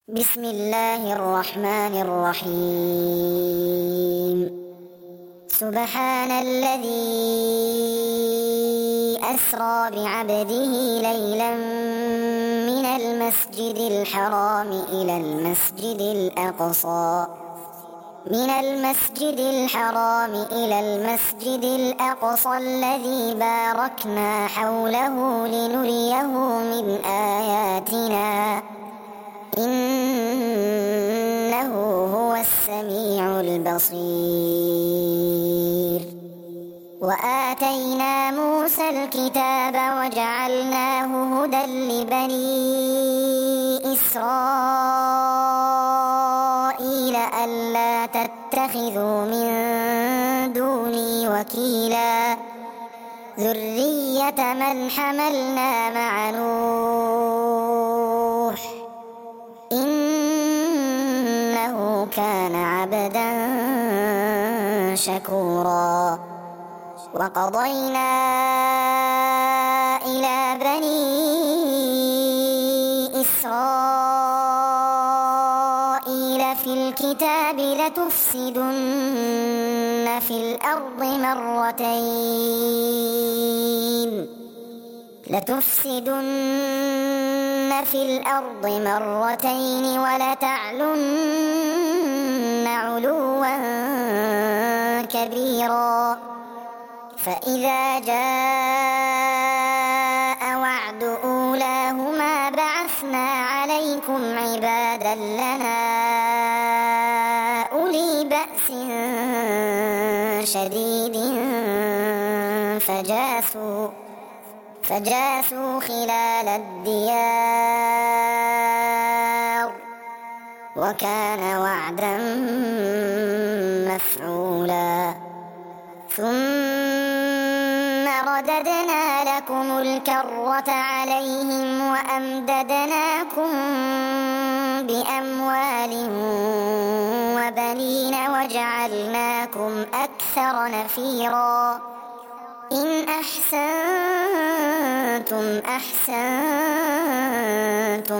بسم الله الرحمن الرحيم. سبحان الذي أسرى بعبده ليلا من المسجد الحرام إلى المسجد الأقصى الذي باركنا حوله لنريه من آياتنا إنه هو السميع البصير. وآتينا موسى الكتاب وجعلناه هدى لبني إسرائيل ألا تتخذوا من دوني وكيلا ذرية من حملنا مع نوح إنه كان عبدا شكورا. وقضينا إلى بني إسرائيل في الكتاب لتفسدن في الأرض مرتين ولتعلن علوا كبيرا. فإذا جاء وعد أولاهما بعثنا عليكم عبادا لنا أولي بأس شديد فجاسوا خلال الديار وكان وعدا مفعولا. ثم رددنا لكم الكرة عليهم وأمددناكم بأموال وبنين وجعلناكم أكثر نفيرا. إن أحسنتم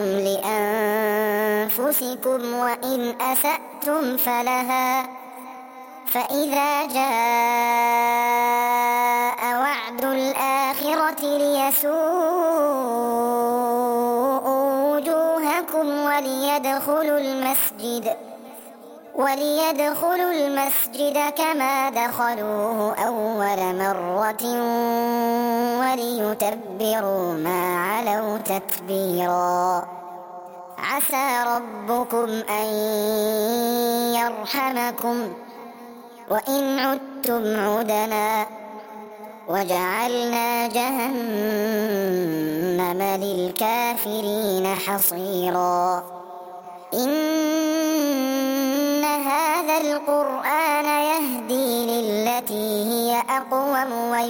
لأنفسكم وإن أسأتم فلها. فإذا جاء وعد الآخرة ليسوءوا وجوهكم وليدخلوا المسجد كما دخلوه أول مرة وليتبروا ما علوا تتبيرا. عسى ربكم أن يرحمكم وإن عدتم عدنا وجعلنا جهنم للكافرين حصيرا. إن هذا القرآن يهدي للتي هي أقوم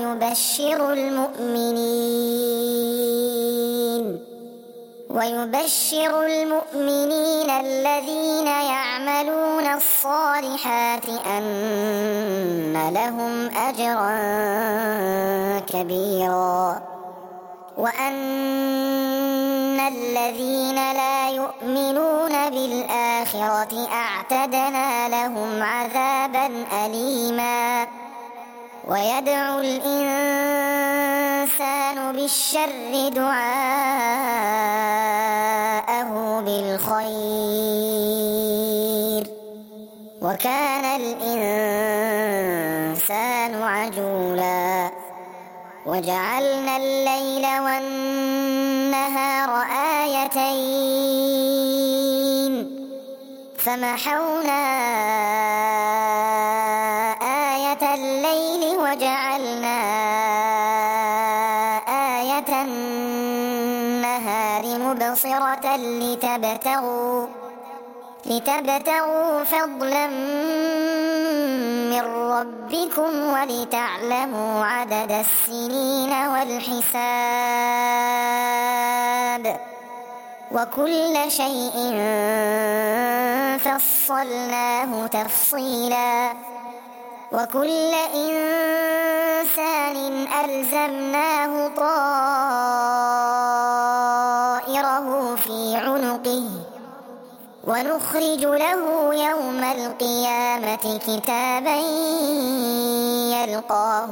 ويبشر المؤمنين الذين يعملون الصالحات أن لهم أجرا كبيرا. وأن الذين لا يؤمنون بالآخرة أعتدنا لهم عذابا أليما. ويدعو الإنسان بالشر دعاءه بالخير وكان الإنسان عجولا. وجعلنا الليل والنهار آيتين فمحونا آية الليل وجعلنا آية النهار مبصرة لتبتغوا فضلا من ربكم ولتعلموا عدد السنين والحساب وكل شيء فصلناه تفصيلا. وكل إنسان ألزمناه طائره في عنقه ونخرج له يوم القيامة كتابا يلقاه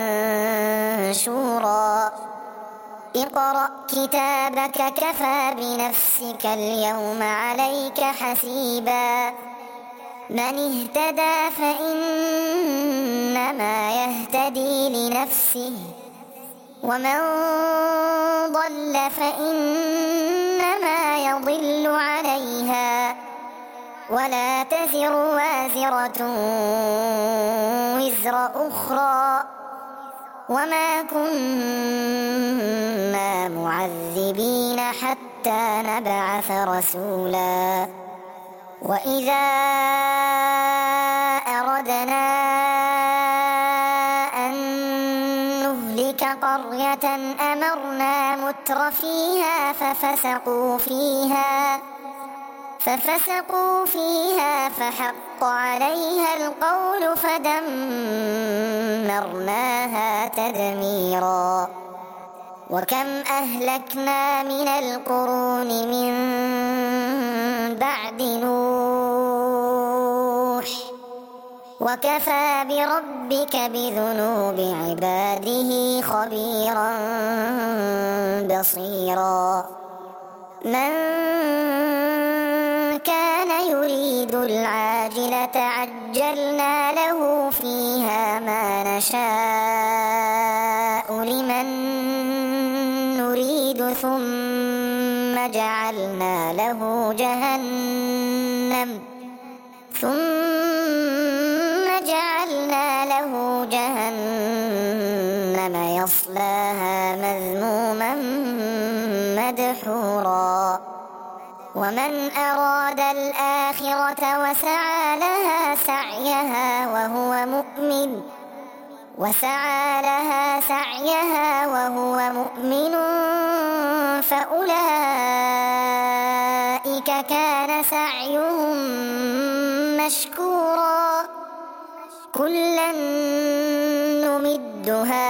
منشورا اقرأ كتابك كفى بنفسك اليوم عليك حسيبا من اهتدى فإنما يهتدي لنفسه ومن ضل فإنما يضل عليها ولا تزر وازرة وزر أخرى وما كنا معذبين حتى نبعث رسولا وإذا أردنا أن نهلك قرية أمرنا متر فيها ففسقوا فيها فحق عليها القول فدمرناها تدميرا وكم أهلكنا من القرون من بعد نوح وكفى بربك بذنوب عباده خبيرا بصيرا من كان يريد العاجلة عجلنا له فيها ما نشاء لمن نريد ثم جعلنا له جهنم يصلاها مذموما مدحورا ومن أراد الآخرة وسعى لها سعيها وهو مؤمن فأولئك كان سعيهم مشكورا كلا نمد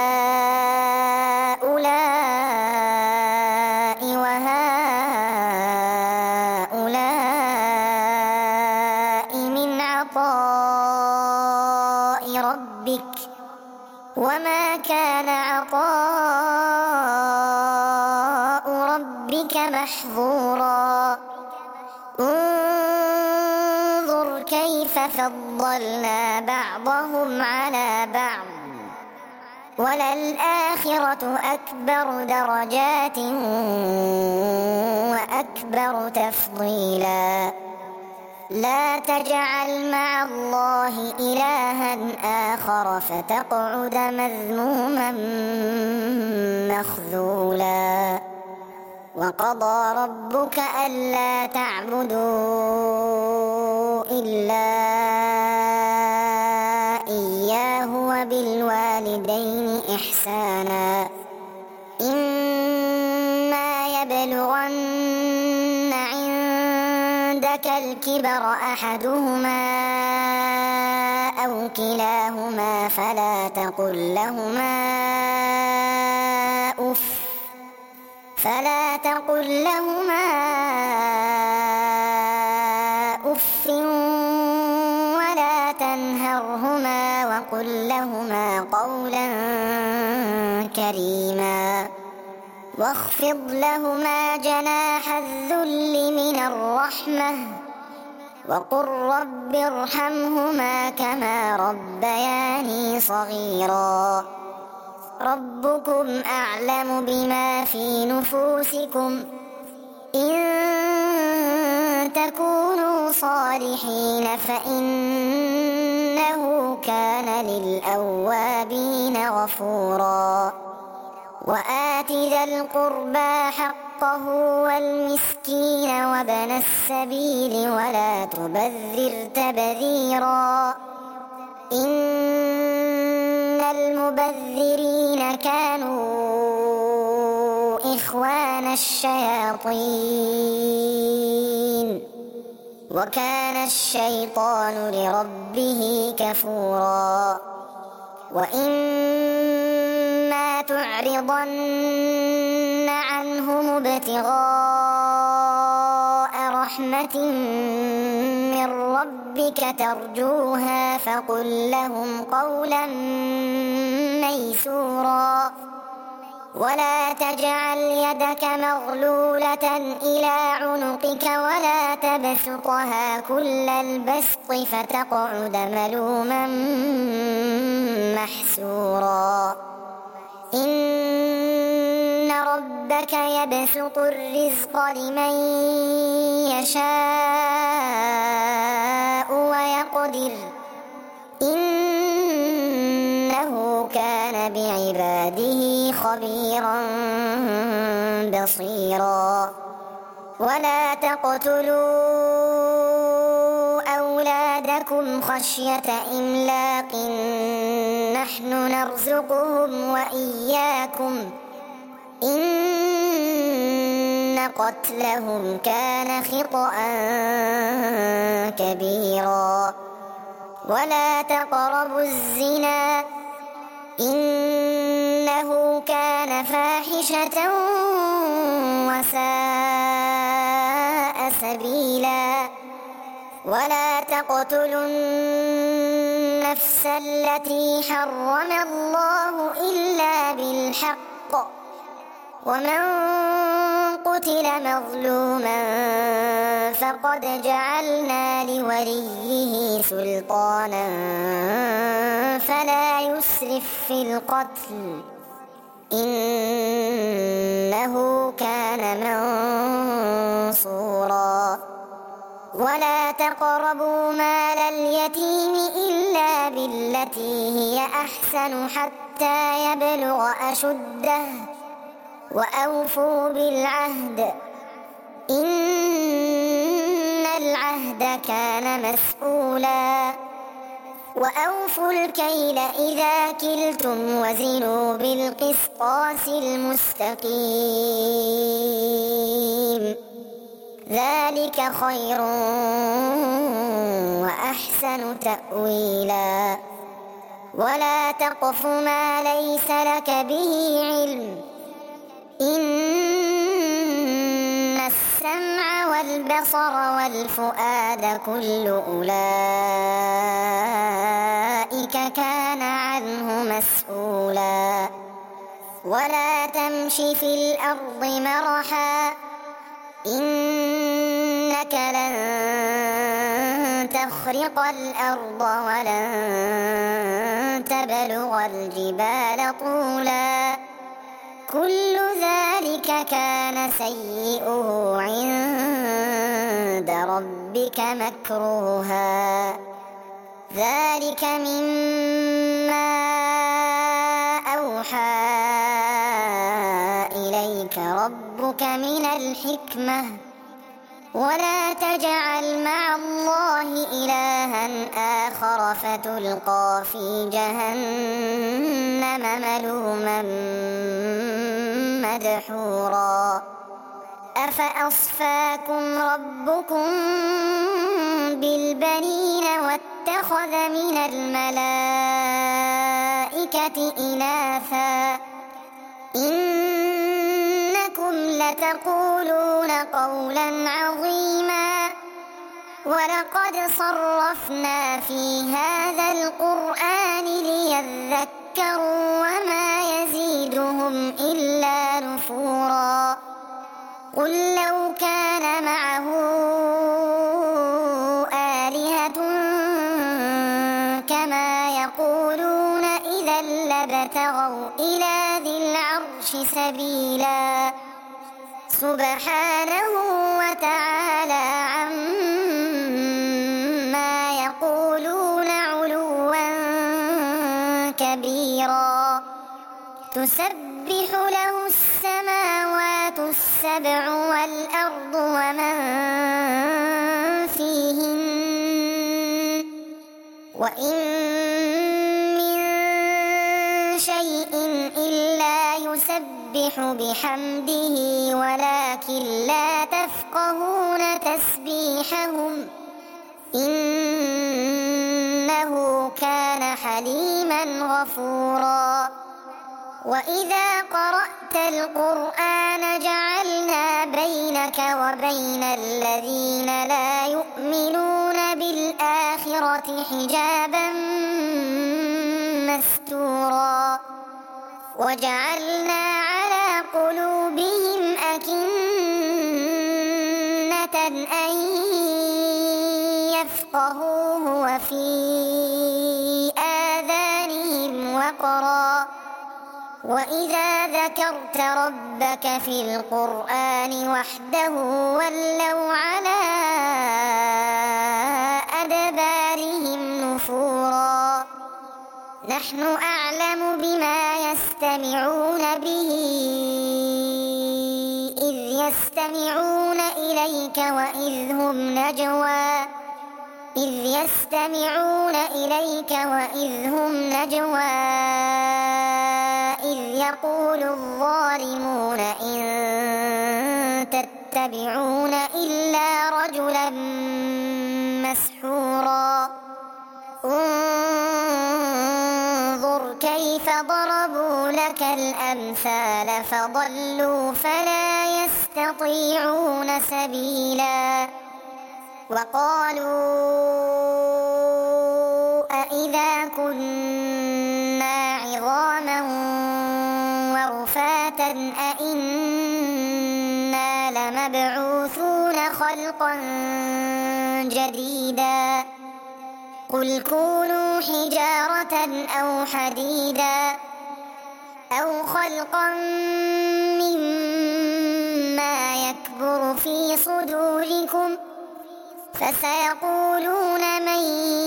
هؤلاء وهؤلاء من عطاء ربك وما كان عطاء ربك محظورا انظر كيف فضلنا بعضهم على بعض وللآخرة أكبر درجات وأكبر تفضيلا لا تجعل مع الله إلها آخر فتقعد مذموما مخذولا وقضى ربك ألا تعبدوا إلا إياه وبالوالدين إحسانا إما يبلغن عندك الكبر أحدهما أو كلاهما فلا تقل لهما أف ولا تنهرهما وقل لهما قولا كريما واخفض لهما جناح الذل من الرحمة وقل رب ارحمهما كما ربياني صغيرا ربكم أعلم بما في نفوسكم إن تكونوا صالحين فإنه كان للأوابين غفورا وآت ذا القربى حقه والمسكين وابن السبيل ولا تبذر تبذيرا إن المبذرين كانوا إخوان الشياطين وكان الشيطان لربه كفورا وإما تعرضن عنهم ابتغاء رحمة من ربك ترجوها فقل لهم قولا ميسورا ولا تجعل يدك مغلولة إلى عنقك ولا تبسطها كل البسط فتقعد ملوما محسورا إن ربك يبسط الرزق لمن يشاء ويقدر إنه كان بعباده خبيرا بصيرا ولا تقتلوا أولادكم خشية إملاق نحن نرزقهم وإياكم إن قتلهم كان خطأ كبيرا ولا تقربوا الزنا إنه كان فاحشة وساء سبيلا ولا تقتلوا النفس التي حرم الله إلا بالحق ومن قتل مظلوما فقد جعلنا لوليه سلطانا فلا يسرف في القتل إنه كان منصورا ولا تقربوا مال اليتيم إلا بالتي هي أحسن حتى يبلغ أشده وأوفوا بالعهد إن العهد كان مسؤولا وأوفوا الكيل إذا كلتم وزنوا بالقسطاس المستقيم ذلك خير وأحسن تأويلا ولا تقف ما ليس لك به علم إن السمع والبصر والفؤاد كل أولئك كان عنه مسؤولا ولا تمش في الأرض مرحا إنك لن تخرق الأرض ولن تبلغ الجبال طولا كل ذلك كان سيئه عند ربك مكروها ذلك مما أوحى إليك ربك من الحكمة ولا تجعل مع الله إلها آخر فتلقى في جهنم ملوما مدحورا أفأصفاكم ربكم بالبنين واتخذ من الملائكة إناثا إنكم لتقولون قولا عظيما ولقد صرفنا في هذا القرآن ليذكروا وما يزيدهم إلا نفورا قل لو كان معه آلهة كما يقولون إذا لابتغوا إلى ذي العرش سبيلا سبحانه وتعالى عما يقولون علوا كبيرا تسبح له السماوات السبع والأرض ومن فيهن وإن من شيء إلا يسبح بحمده ولكن لا تفقهون تسبيحهم إنه كان حليما غفورا وإذا قرأت قرأت القرآن جعلنا بينك وبين الذين لا يؤمنون بالآخرة حجابا مستورا وجعلنا على قلوبهم أكنة أن يفقهوه وفي آذانهم وقرا وإذا ذكرت ربك في القرآن وحده ولوا على أدبارهم نفورا نحن أعلم بما يستمعون به إذ يستمعون إليك وإذ هم نجوى إذ يقول الظالمون إن تتبعون إلا رجلا مسحورا انظر كيف ضربوا لك الأمثال فضلوا فلا يستطيعون سبيلا وقالوا أإذا كنا عظاما ورفاتا أإنا لمبعوثون خلقا جديدا قل كونوا حجارة أو حديدا أو خلقا مما يكبر في صدوركم فسيقولون من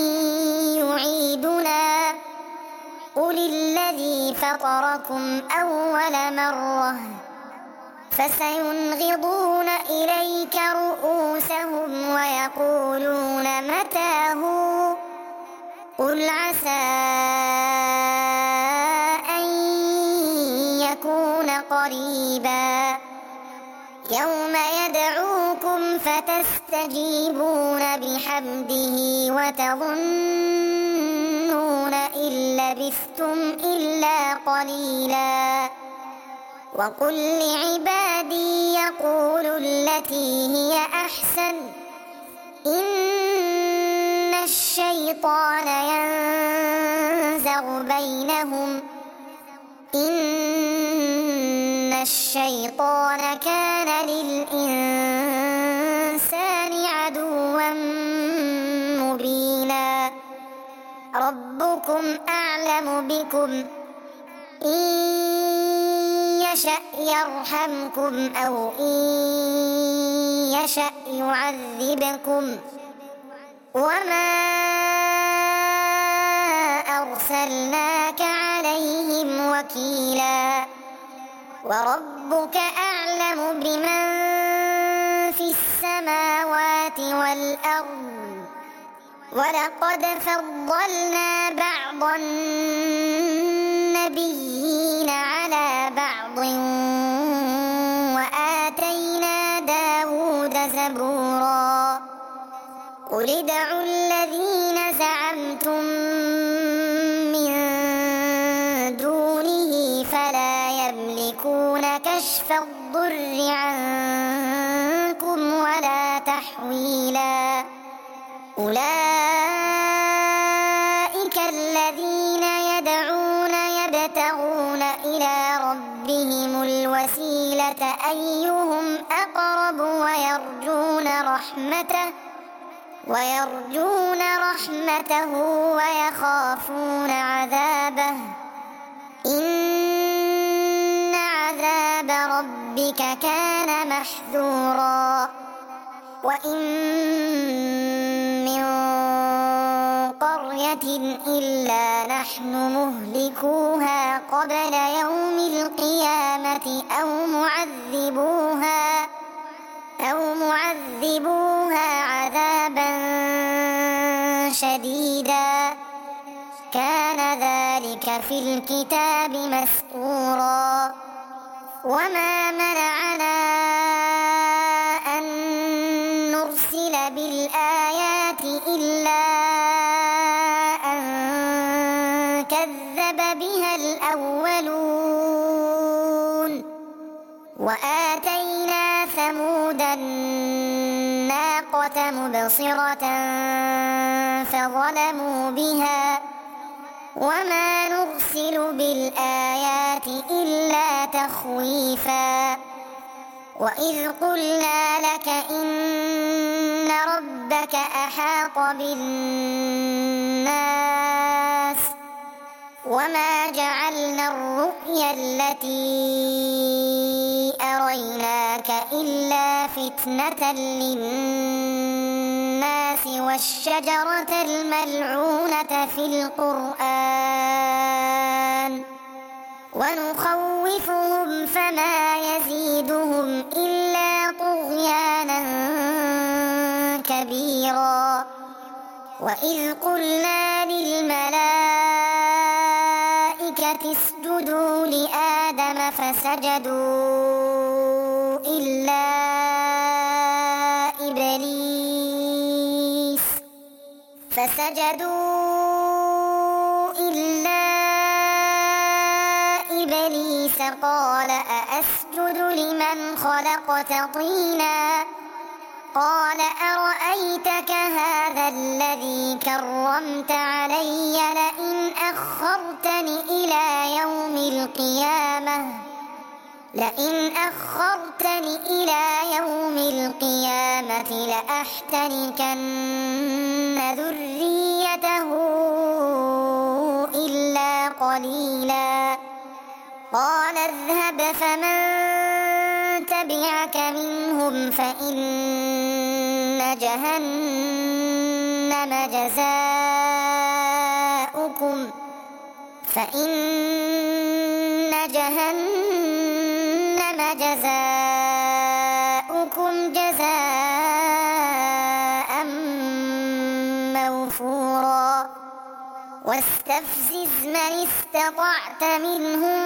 يعيدنا قل الذي فطركم أول مرة فسينغضون إليك رؤوسهم ويقولون متى هو قل عسى أن يكون قريبا يوم يدعوكم فتستجيبون بحمده وتظنون إن لبثتم إلا قليلا وقل لعبادي يقولوا التي هي أحسن إن الشيطان ينزغ بينهم إن الشيطان كان للإنسان عدوا مبينا ربكم أعلم بكم إن يشأ يرحمكم أو إن يشأ يعذبكم وما أرسلناك عليهم وكيلا وربك أعلم بمن في السماوات والأرض ولقد فضلنا بعض النبيين على بعض وآتينا داود زبورا قل ادعوا الذين زعمتم من دونه فلا يملكون كشف الضر عنكم ولا تحويلا أولئك الذين يدعون يبتغون إلى ربهم الوسيلة أيهم أقرب ويرجون رحمته ويخافون عذابه إن عذاب ربك كان محذورا وإن من قرية إلا نحن مهلكوها قبل يوم القيامة أو معذبوها عذابا شديدا كان ذلك في الكتاب مسطورا وما منعنا أن نرسل بالآيات إلا أن كذب بها الأولون وآتينا ثمود الناقة مبصرة فظلموا بها وما نرسل بالآيات إلا تخويفا وإذ قلنا لك إن ربك أحاط بالناس وما جعلنا الرؤيا التي أريناك إلا فتنة للناس والشجرة الملعونة في القرآن ونخوفهم فما يزيدهم إلا طغيانا كبيرا وإذ قلنا للملائكة اسجدوا لآدم فسجدوا إلا إبليس قال أأسجد لمن خلقت طينا قال أرأيتك هذا الذي كرمت علي لئن أخرتني إلى يوم القيامة لأحتركن ذريته إلا قليلا قال اذهب فمن تبعك منهم فإن جهنم جزاؤكم جزاء موفورا واستفزز من استطعت منهم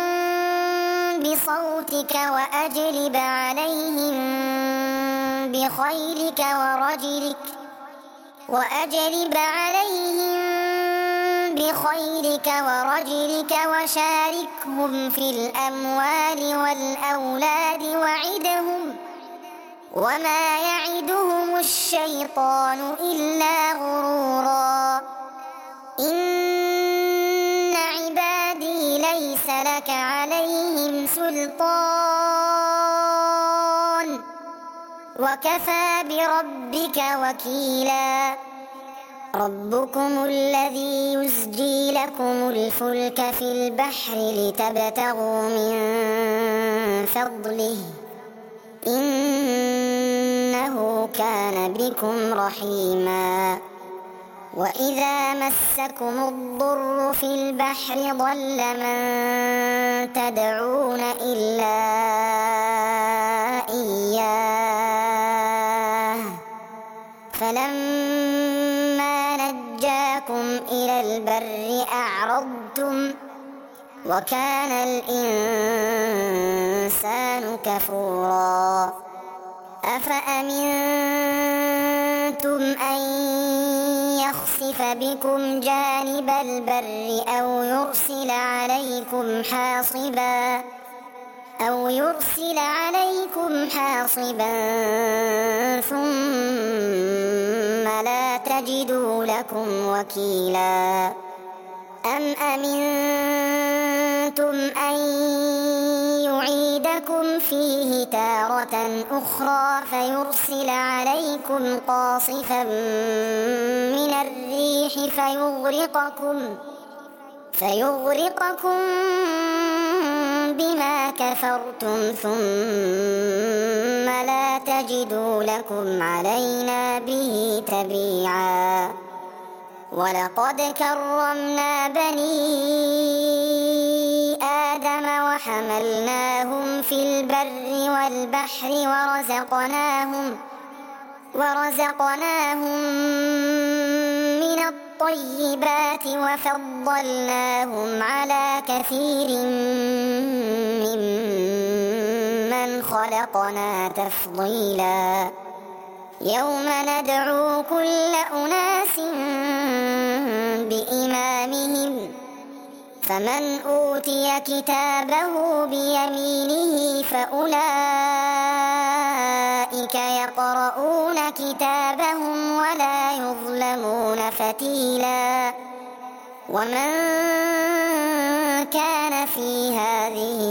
بصوتك وأجلب عليهم بخيلك ورجلك وشاركهم في الأموال والأولاد وعدهم وما يعدهم الشيطان إلا غرورا إن عبادي ليس لك عليهم سلطان وكفى بربك وكيلا ربكم الذي يزجي لكم الفلك في البحر لتبتغوا من فضله إنه كان بكم رحيما وإذا مسكم الضر في البحر ضل من تدعون إلا إياه فلما نجاكم إلى البر أعرضتم وكان الإنسان كفورا أفأمنتم أن يخسف بكم جانب البر أو يرسل عليكم حاصبا ثم لا تجدوا لكم وكيلا أم أمنتم أن يعيدكم فيه تارة أخرى فيرسل عليكم قاصفا من الريح فيغرقكم بما كفرتم ثم لا تجدوا لكم علينا به تبيعا ولقد كرمنا بني آدم وحملناهم في البر والبحر ورزقناهم من الطيبات وفضلناهم على كثير ممن خلقنا تفضيلا يوم ندعو كل أناس بإمامهم فمن أوتي كتابه بيمينه فأولئك يقرؤون كتابهم ولا يظلمون فتيلا ومن كان في هذه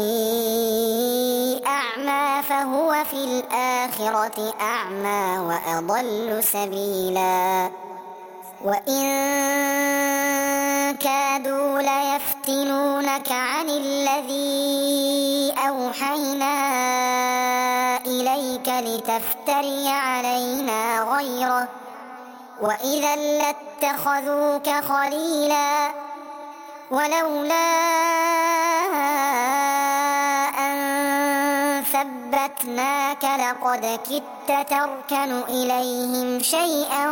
أعمى فهو في الآخرة أعمى وأضل سبيلا وإن كادوا ليفتنونك عن الذي أوحينا إليك لتفتري علينا غيره وإذا لاتخذوك خليلا ولولا أن ثبتناك لقد كدت تركن إليهم شيئا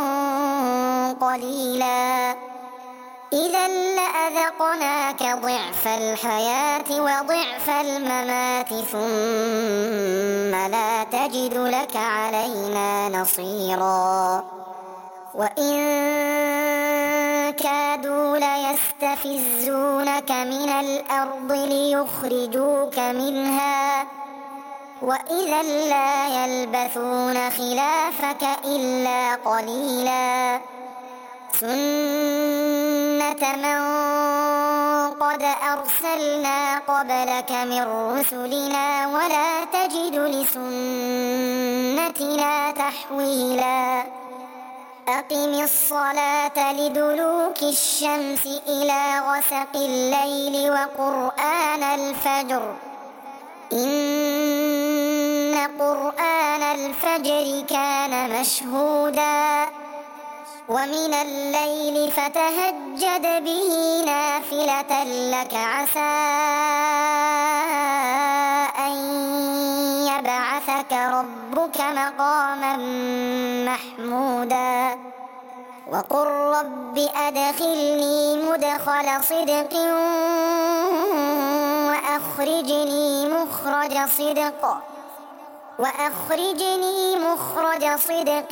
قليلا إذا لأذقناك ضعف الحياة وضعف الممات ثم لا تجد لك علينا نصيرا وإن كادوا ليستفزونك من الأرض ليخرجوك منها وإذا لا يلبثون خلافك إلا قليلا سنة من قد أرسلنا قبلك من رسلنا ولا تجد لسنتنا تحويلا أقم الصلاة لدلوك الشمس إلى غسق الليل وقرآن الفجر إن قرآن الفجر كان مشهودا ومن الليل فتهجد به نافلة لك عسى أن يبعثك ربك مقاما محمودا وقل رب أدخلني مدخل صدق وأخرجني مخرج صدق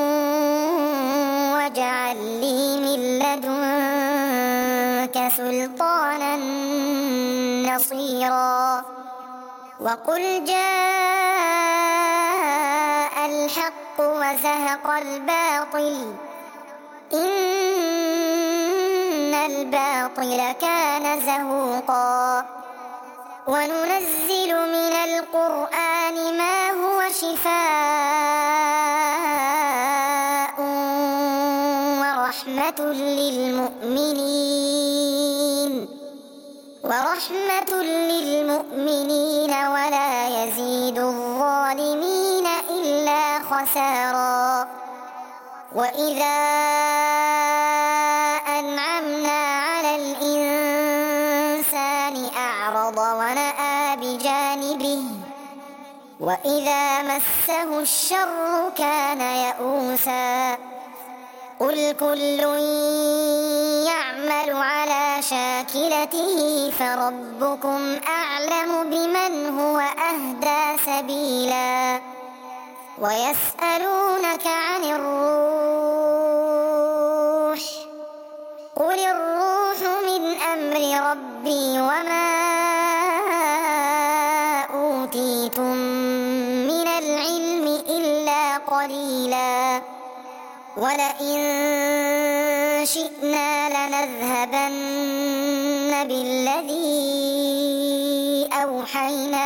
واجعل لي من لدنك سلطانا نصيرا وقل جاء الحق وزهق الباطل إن الباطل كان زهوقا وننزل من القرآن ما هو شفاء ورحمة للمؤمنين ولا يزيد الظالمين إلا خسارا وإذا أنعمنا على الإنسان أعرض ونأى بجانبه وإذا مسه الشر كان يئوسا قل كل يعمل على شاكلته فربكم أعلم بمن هو أهدى سبيلا ويسألونك عن الروح قل الروح من أمر ربي وما أوتيتم من العلم إلا قليلا ولئن شئنا لنذهبن بالذي أوحينا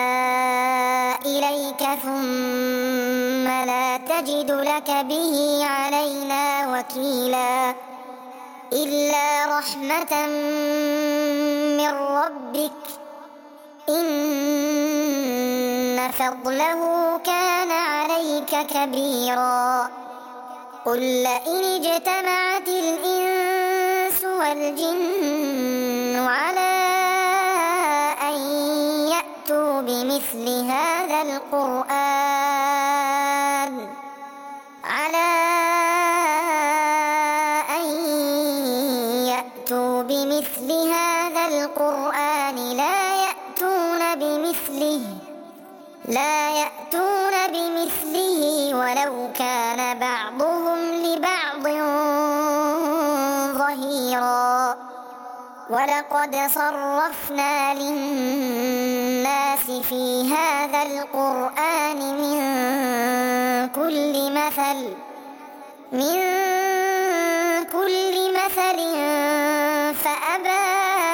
إليك ثم لا تجد لك به علينا وكيلا إلا رحمة من ربك إن فضله كان عليك كبيرا قل لئن اجتمعت الإنس والجن على أن يأتوا بمثل هذا القرآن لا يأتون بمثله ولو كان بعضهم لبعض ظهيرا ولقد صرفنا للناس في هذا القرآن من كل مثل فأبى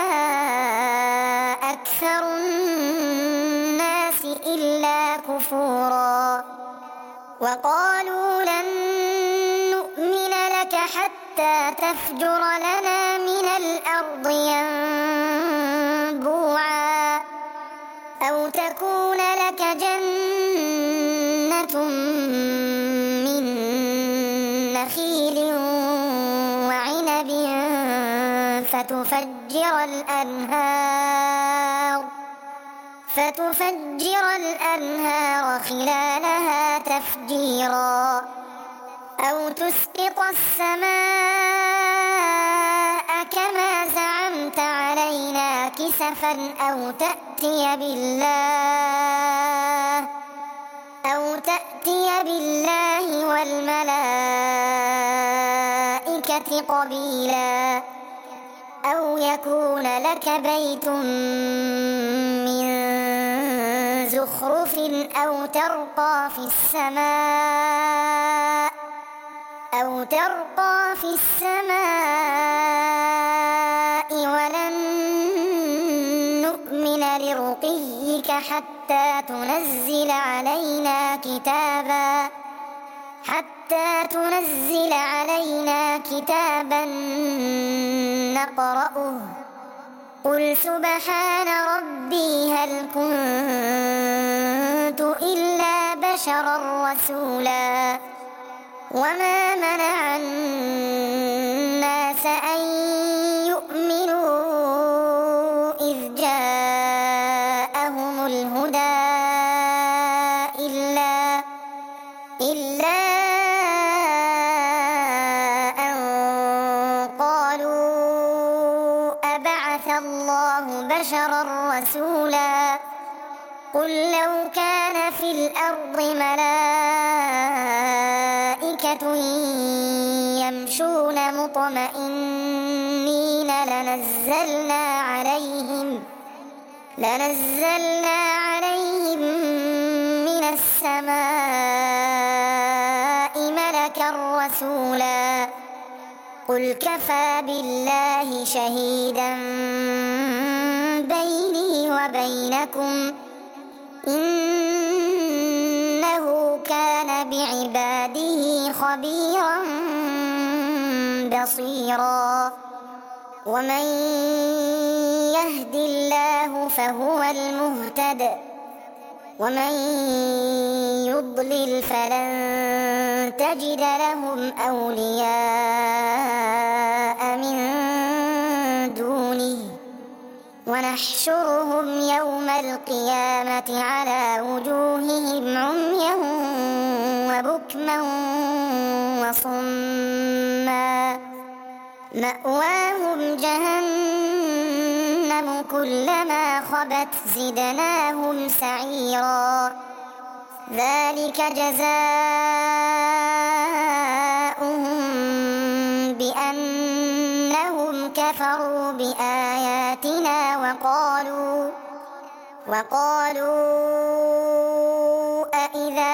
أكثر الناس إلا كفورا وقالوا لن نؤمن لك حتى تفجر لنا من الأرض ينبوعا أو تكون لك جنة من نخيل وعنب فتفجر الأنهار خلالها تفجيرا أو تسقط السماء كما زعمت علينا كسفا أو تأتي بالله والملائكة قبيلا أو يكون لك بيت من زخرف أو ترقى في السماء ولن نؤمن لرقيك حتى تنزل علينا كتابا نقرأه قل سبحان ربي هل كنت إلا بشرا رسولا وما منع الناس أن يؤمنوا إذ جاءهم الهدى إلا أن قالوا أبعث الله بشرا رسولا قل لو كان في الأرض ملائكة يمشون مطمئنين لنزلنا عليهم من السماء ملكا رسولا قل كفى بالله شهيدا بيني وبينكم إنه كان بعباده خبيرا بصيرا ومن يهد الله فهو المهتد ومن يضلل فلن تجد لهم أولياء من دونه ونحشرهم يوم القيامة على وجوههم عميا وبكما وصما مأواهم جهنم كلما خبت زدناهم سعيرا ذلك جزاؤهم بأنهم كفروا بآياتنا وقالوا أإذا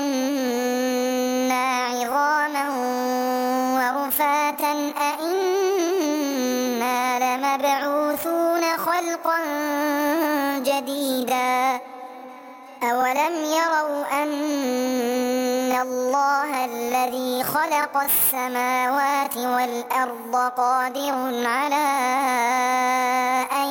كنا عظاما ورفاتا أإنا لمبعوثون خلقا جديدا أولم يروا أن الله الذي خلق السماوات والأرض قادر على أن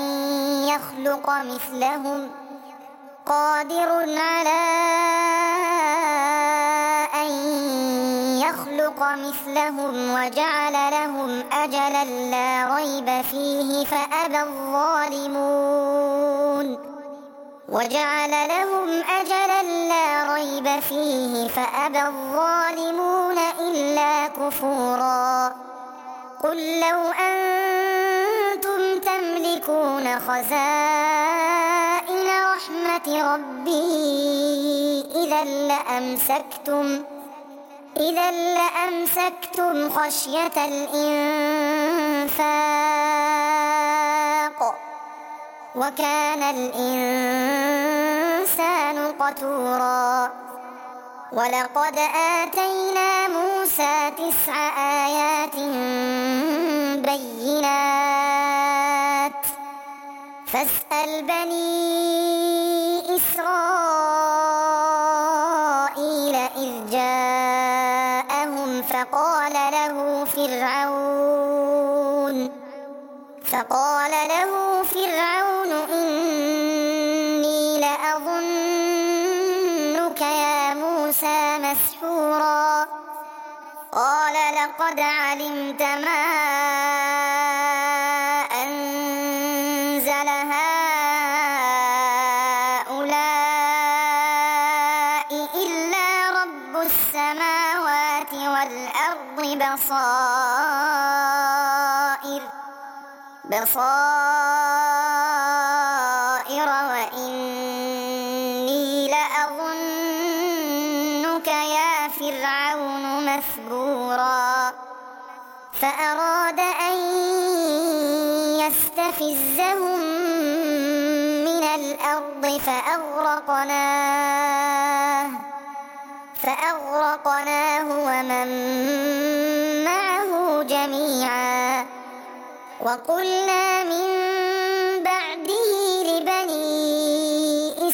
يخلق مثلهم وجعل لهم أجلا لا ريب فيه فأبى الظالمون إلا كفورا قل لو أنتم تملكون خزائن رحمة ربي إذا إذا لأمسكتم خشية الإنفاق وكان الإنسان قتورا ولقد آتينا موسى 9 آيات بينات فاسأل بني إسرائيل إذ جاءهم فقال له فرعون إني لأظنك يا موسى مسحورا قال لقد علمت ما أنزل هؤلاء إلا رب السماوات والأرض بصائر وإني لأظنك يا فرعون مثبورا فأراد أن يستفزهم من الأرض فأغرقناه ومن معه جميعا وقلنا من بعده لبني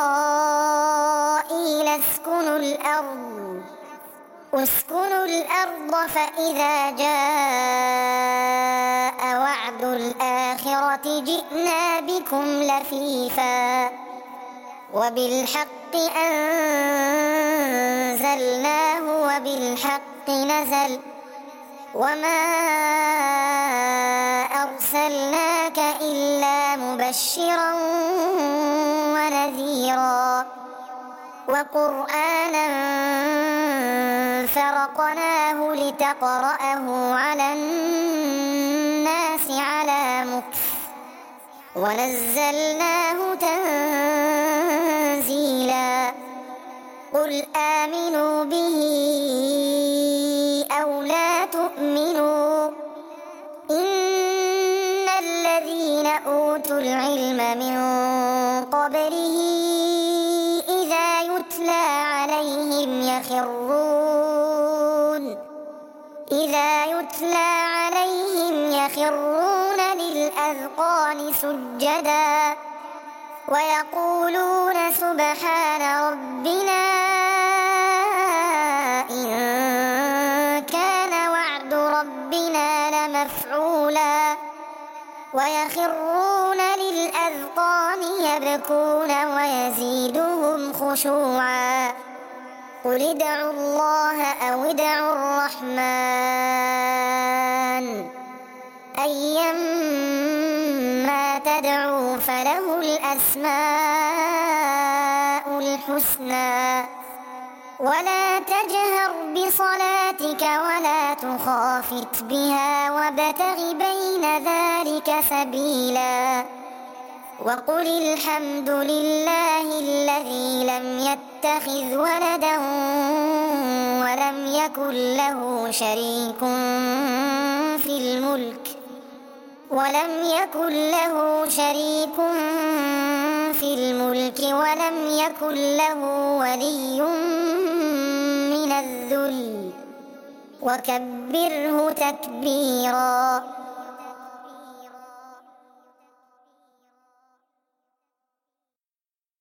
إسرائيل اسكنوا الأرض فإذا جاء وعد الآخرة جئنا بكم لفيفا وبالحق أنزلناه وبالحق نزل وما أرسلناك إلا مبشرا ونذيرا وقرآنا فرقناه لتقرأه على الناس على مكث ونزلناه تنزيلا قل آمنوا به أو لا تؤمنوا إن الذين أوتوا العلم من قبله إذا يتلى عليهم يخرون للأذقان سجدا ويقولون سبحان ربنا إن كان وعد ربنا لمفعولا ويخرون للأذقان يبكون ويزيدهم خشوعا قل ادعوا الله أو ادعوا الرحمن أيما تدعوا فله الأسماء الحسنى ولا تجهر بصلاتك ولا تخافت بها وابتغ بين ذلك سبيلا وقل الحمد لله الذي لم يتخذ ولدا ولم يكن له شريك في الملك ولم يكن له ولي من الذل وكبره تكبيرا.